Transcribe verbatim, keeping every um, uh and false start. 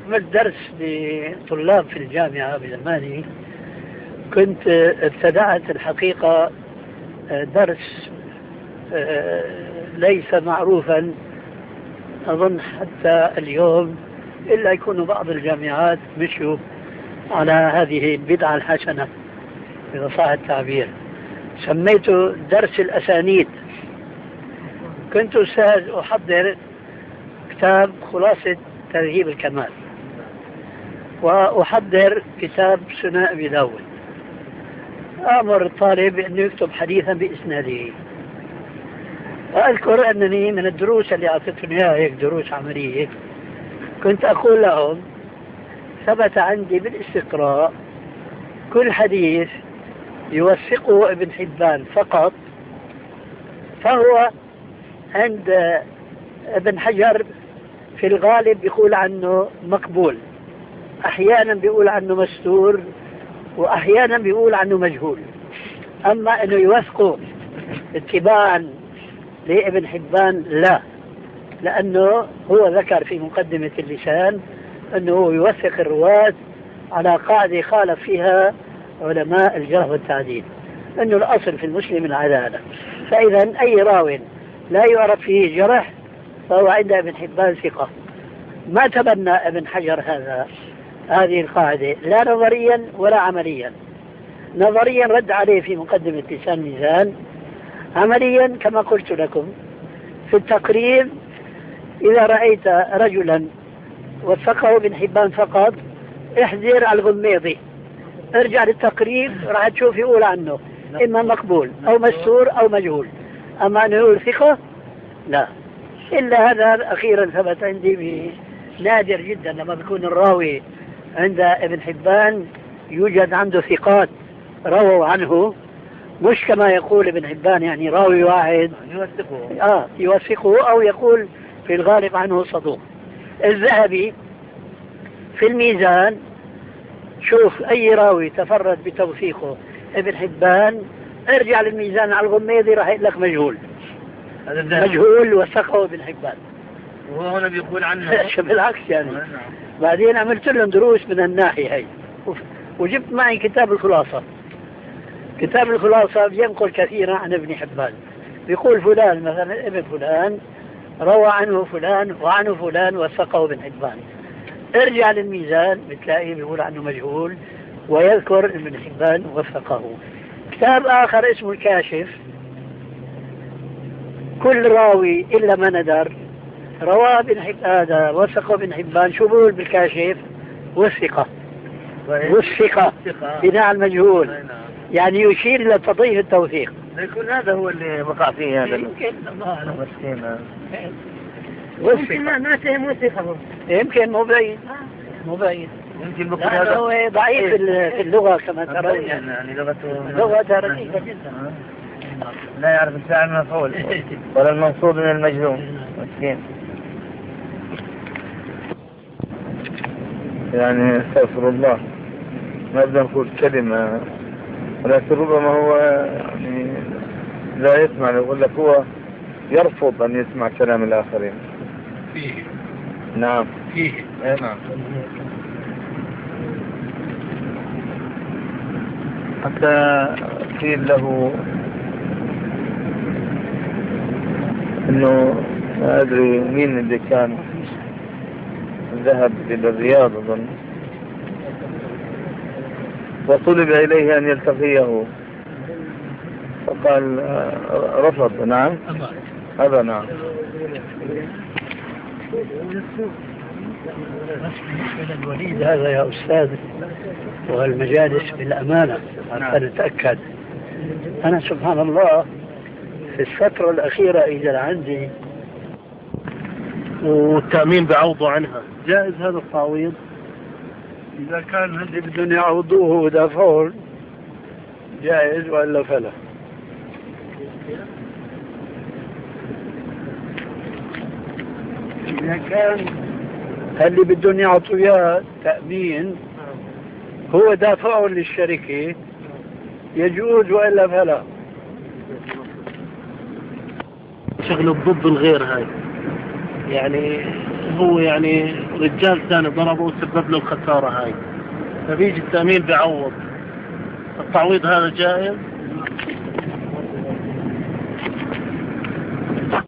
أكملت درس لطلاب في الجامعة بزماني، كنت ابتدعت الحقيقة درس ليس معروفا أظن حتى اليوم، إلا يكون بعض الجامعات مشوا على هذه البدعة الحسنة إذا صح التعبير. سميته درس الأسانيد. كنت أستاذ أحضر كتاب خلاصة ترهيب الكمال، وأحضر كتاب سنن أبي داود. أمر الطالب أنه يكتب حديثا بإسناده. أذكر أنني من الدروس اللي أعطتني إياها هيك دروس عملية، كنت أقول لهم ثبت عندي بالاستقراء كل حديث يوثقه ابن حبان فقط فهو عند ابن حجر في الغالب يقول عنه مقبول، أحيانا بيقول عنه مستور، وأحيانا بيقول عنه مجهول. أما أنه يوثقه اتباعا لابن حبان لا، لأنه هو ذكر في مقدمة اللسان أنه يوثق الرواة على قاعدة خالف فيها علماء الجرح والتعديل، أنه الأصل في المسلم العدالة. فإذا أي راو لا يعرف فيه جرح فهو عند ابن حبان ثقة. ما تبنى ابن حجر هذا هذه القاعدة لا نظريا ولا عمليا. نظريا رد عليه في مقدمة لسان ميزان، عمليا كما قلت لكم في التقريب إذا رأيت رجلا وثقه ابن حبان فقط احذر على الغميضي، ارجع للتقريب راح تشوف يقول عنه إما مقبول أو مستور أو مجهول. أما أنه يقول ثقة لا، إلا هذا أخيرا ثبت عندي نادر جدا لما بيكون الراوي عند ابن حبان يوجد عنده ثقات رووا عنه، مش كما يقول ابن حبان يعني راوي واحد يوثقه آه يوثقه أو يقول في الغالب عنه صدوق. الذهبي في الميزان شوف أي راوي تفرد بتوثيقه ابن حبان ارجع للميزان على الغميضي راح يقول لك مجهول، مجهول وثقه ابن حبان، وهو هنا بيقول عنه بالعكس يعني. بعدين عملت لهم دروس من الناحية هي، وجبت معي كتاب الخلاصة. كتاب الخلاصة بينقل كثيرا عن ابن حبان، بيقول فلان مثلا ابن فلان روى عنه فلان وعنه فلان وثقه ابن حبان، ارجع للميزان بتلاقيه بيقول عنه مجهول ويذكر ابن حبان وثقه. كتاب آخر اسمه الكاشف، كل راوي إلا ما ندر رواه ابن حبان وثقه ابن حبان. شو بقول بالكاشف؟ والثقة والثقة بناء المجهول، يعني يشير إلى تضعيف التوثيق. يكون هذا هو اللي وقع فيه هذا. يمكن الله مسكين يمكن ما ما فهم وثقه، يمكن مو بعيد مو بعيد يمكن بكون هذا هو ضعيف في اللغة كما ترون، يعني لغته لغة رقيقة جدا، لا يعرف الفاعل من المفعول ولا المنصوب من المجزوم. مسكين يعني استغفر الله ما بدنا نقول كلمة، ولكن ربما هو يعني لا يسمع، يقول لك هو يرفض أن يسمع كلام الآخرين. فيه نعم فيه نعم. حتى قيل له انه ما ادري مين اللي كان ذهب الى الرياض اظن، وطلب اليه ان يلتقيه فقال رفض. نعم هذا نعم. الوليد هذا يا أستاذ، والمجالس بالأمانة حتى نتأكد. أنا سبحان الله في الفترة الأخيرة إذا عندي والتأمين بعوضه عنها جائز هذا التعويض، إذا كان عندي بدهم يعوضوه ودافعون جائز وإلا فلا. إذا كان اللي بدهم يعطوا إياه تأمين هو دافعه للشركة يجوز وإلا فلا. شغله ضد الغير هاي، يعني هو يعني رجال ثاني ضربه وسبب له الخسارة هاي، فبيجي التأمين بيعوض، التعويض هذا جائز؟